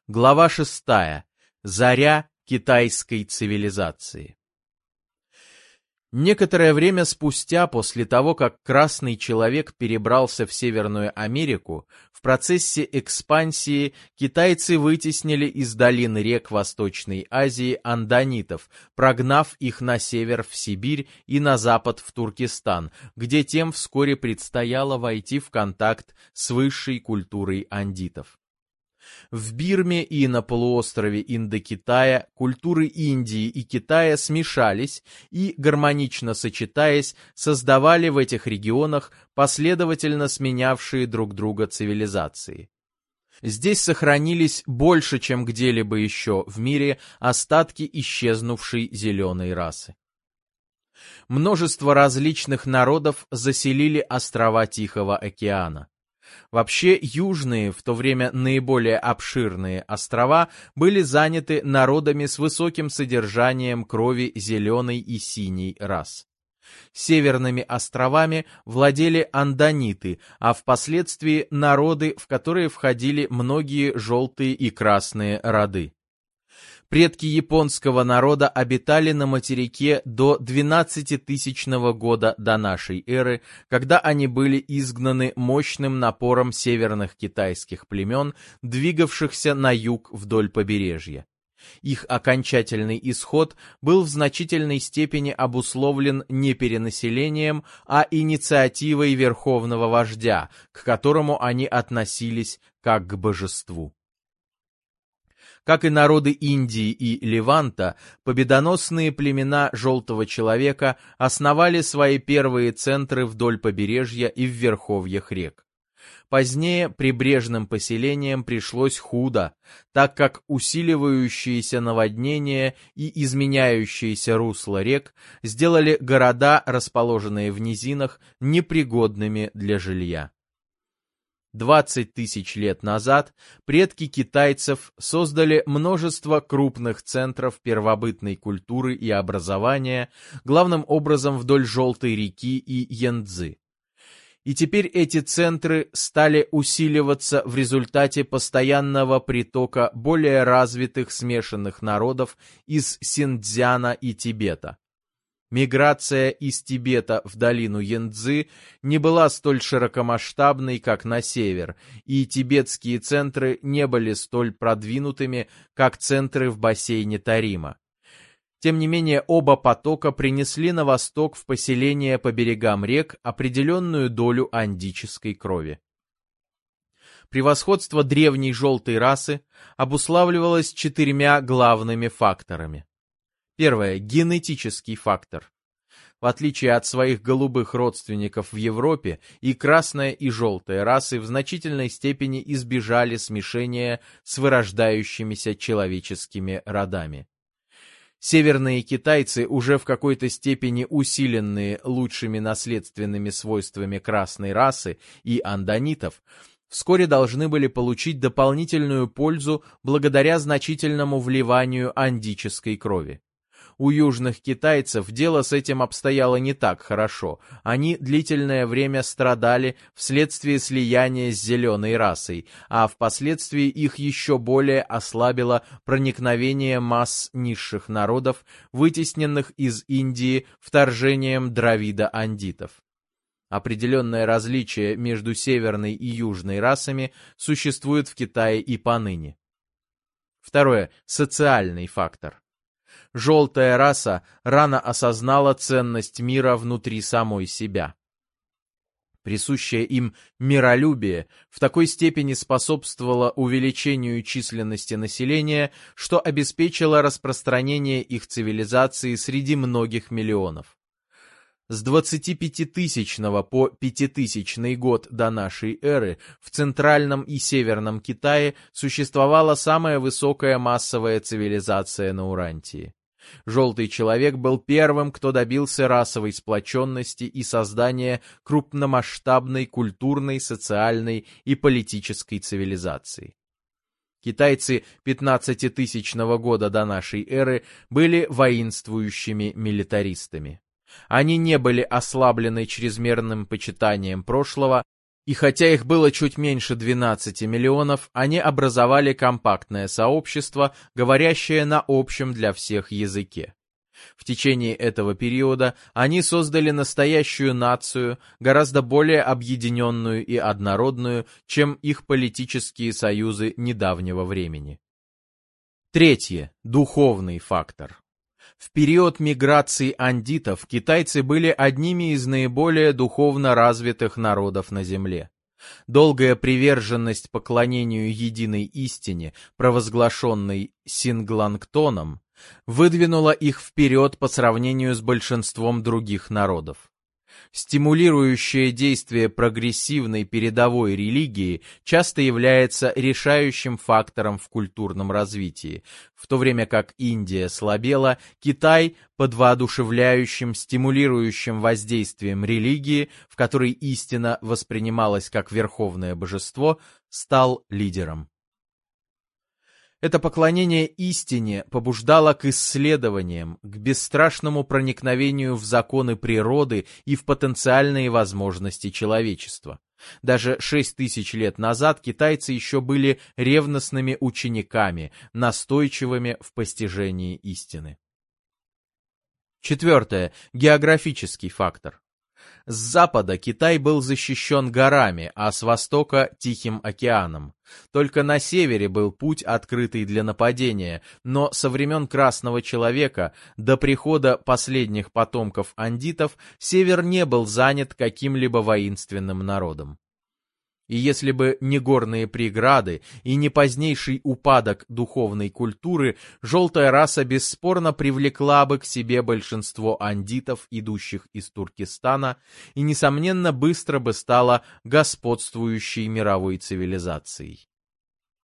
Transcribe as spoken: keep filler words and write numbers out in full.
Глава шестая. Заря китайской цивилизации. Некоторое время спустя, после того, как красный человек перебрался в Северную Америку, в процессе экспансии китайцы вытеснили из долин рек Восточной Азии андонитов, прогнав их на север в Сибирь и на запад в Туркестан, где тем вскоре предстояло войти в контакт с высшей культурой андитов. В Бирме и на полуострове Индокитая культуры Индии и Китая смешались и, гармонично сочетаясь, создавали в этих регионах последовательно сменявшие друг друга цивилизации. Здесь сохранились больше, чем где-либо еще в мире, остатки исчезнувшей зеленой расы. Множество различных народов заселили острова Тихого океана. Вообще, южные, в то время наиболее обширные острова были заняты народами с высоким содержанием крови зеленой и синей рас. Северными островами владели андониты, а впоследствии народы, в которые входили многие желтые и красные роды. Предки японского народа обитали на материке до двенадцатитысячного года до нашей эры, когда они были изгнаны мощным напором северных китайских племен, двигавшихся на юг вдоль побережья. Их окончательный исход был в значительной степени обусловлен не перенаселением, а инициативой верховного вождя, к которому они относились как к божеству. Как и народы Индии и Леванта, победоносные племена Желтого Человека основали свои первые центры вдоль побережья и в верховьях рек. Позднее прибрежным поселениям пришлось худо, так как усиливающиеся наводнения и изменяющиеся русла рек сделали города, расположенные в низинах, непригодными для жилья. двадцать тысяч лет назад предки китайцев создали множество крупных центров первобытной культуры и образования, главным образом вдоль Желтой реки и Янцзы. И теперь эти центры стали усиливаться в результате постоянного притока более развитых смешанных народов из Синьцзяна и Тибета. Миграция из Тибета в долину Янцзы не была столь широкомасштабной, как на север, и тибетские центры не были столь продвинутыми, как центры в бассейне Тарима. Тем не менее, оба потока принесли на восток в поселения по берегам рек определенную долю андической крови. Превосходство древней желтой расы обуславливалось четырьмя главными факторами. Первое. Генетический фактор. В отличие от своих голубых родственников в Европе, и красная, и желтая расы в значительной степени избежали смешения с вырождающимися человеческими родами. Северные китайцы, уже в какой-то степени усиленные лучшими наследственными свойствами красной расы и андонитов, вскоре должны были получить дополнительную пользу благодаря значительному вливанию андической крови. У южных китайцев дело с этим обстояло не так хорошо. Они длительное время страдали вследствие слияния с зеленой расой, а впоследствии их еще более ослабило проникновение масс низших народов, вытесненных из Индии вторжением дравидо-андитов. Определенное различие между северной и южной расами существует в Китае и поныне. Второе. Социальный фактор. Желтая раса рано осознала ценность мира внутри самой себя. Присущее им миролюбие в такой степени способствовало увеличению численности населения, что обеспечило распространение их цивилизации среди многих миллионов. С двадцатипятитысячного по пятитысячный год до нашей эры в Центральном и Северном Китае существовала самая высокая массовая цивилизация на Урантии. Желтый человек был первым, кто добился расовой сплоченности и создания крупномасштабной культурной, социальной и политической цивилизации. Китайцы пятнадцатитысячного года до нашей эры были воинствующими милитаристами. Они не были ослаблены чрезмерным почитанием прошлого И хотя их было чуть меньше двенадцати миллионов, они образовали компактное сообщество, говорящее на общем для всех языке. В течение этого периода они создали настоящую нацию, гораздо более объединенную и однородную, чем их политические союзы недавнего времени. Третье. Духовный фактор. В период миграции андитов китайцы были одними из наиболее духовно развитых народов на Земле. Долгая приверженность поклонению единой истине, провозглашенной Синглангтоном, выдвинула их вперед по сравнению с большинством других народов. Стимулирующее действие прогрессивной передовой религии часто является решающим фактором в культурном развитии, в то время как Индия слабела, Китай под воодушевляющим, стимулирующим воздействием религии, в которой истина воспринималась как верховное божество, стал лидером. Это поклонение истине побуждало к исследованиям, к бесстрашному проникновению в законы природы и в потенциальные возможности человечества. Даже шесть тысяч лет назад китайцы еще были ревностными учениками, настойчивыми в постижении истины. Четвертое. Географический фактор. С запада Китай был защищен горами, а с востока — Тихим океаном. Только на севере был путь, открытый для нападения, но со времен Красного Человека до прихода последних потомков андитов север не был занят каким-либо воинственным народом. И если бы не горные преграды и не позднейший упадок духовной культуры, желтая раса бесспорно привлекла бы к себе большинство андитов, идущих из Туркестана, и, несомненно, быстро бы стала господствующей мировой цивилизацией.